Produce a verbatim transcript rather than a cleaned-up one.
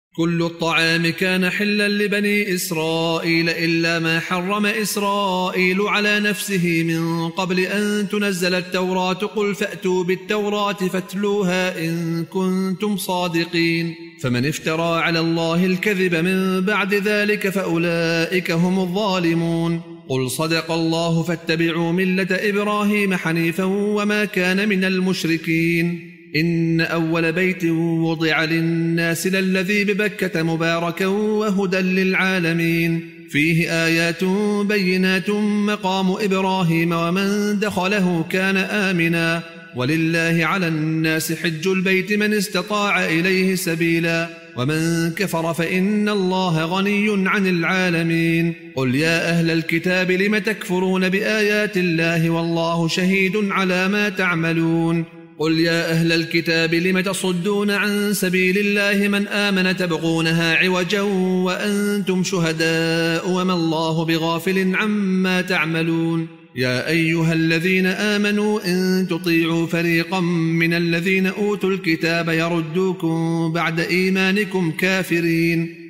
كل الطعام كان حلا لبني إسرائيل إلا ما حرم إسرائيل على نفسه من قبل أن تنزل التوراة قل فأتوا بالتوراة فاتلوها إن كنتم صادقين فمن افترى على الله الكذب من بعد ذلك فأولئك هم الظالمون قل صدق الله فاتبعوا ملة إبراهيم حنيفا وما كان من المشركين إن أول بيت وضع للناس للذي ببكة مباركا وهدى للعالمين فيه آيات بينات مقام إبراهيم ومن دخله كان آمنا ولله على الناس حج البيت من استطاع إليه سبيلا ومن كفر فإن الله غني عن العالمين قل يا أهل الكتاب لم تكفرون بآيات الله والله شهيد على ما تعملون قل يا أهل الكتاب لم تصدون عن سبيل الله من آمن تبغونها عوجا وأنتم شهداء وما الله بغافل عما تعملون يا أيها الذين آمنوا إن تطيعوا فريقا من الذين أوتوا الكتاب يردوكم بعد إيمانكم كافرين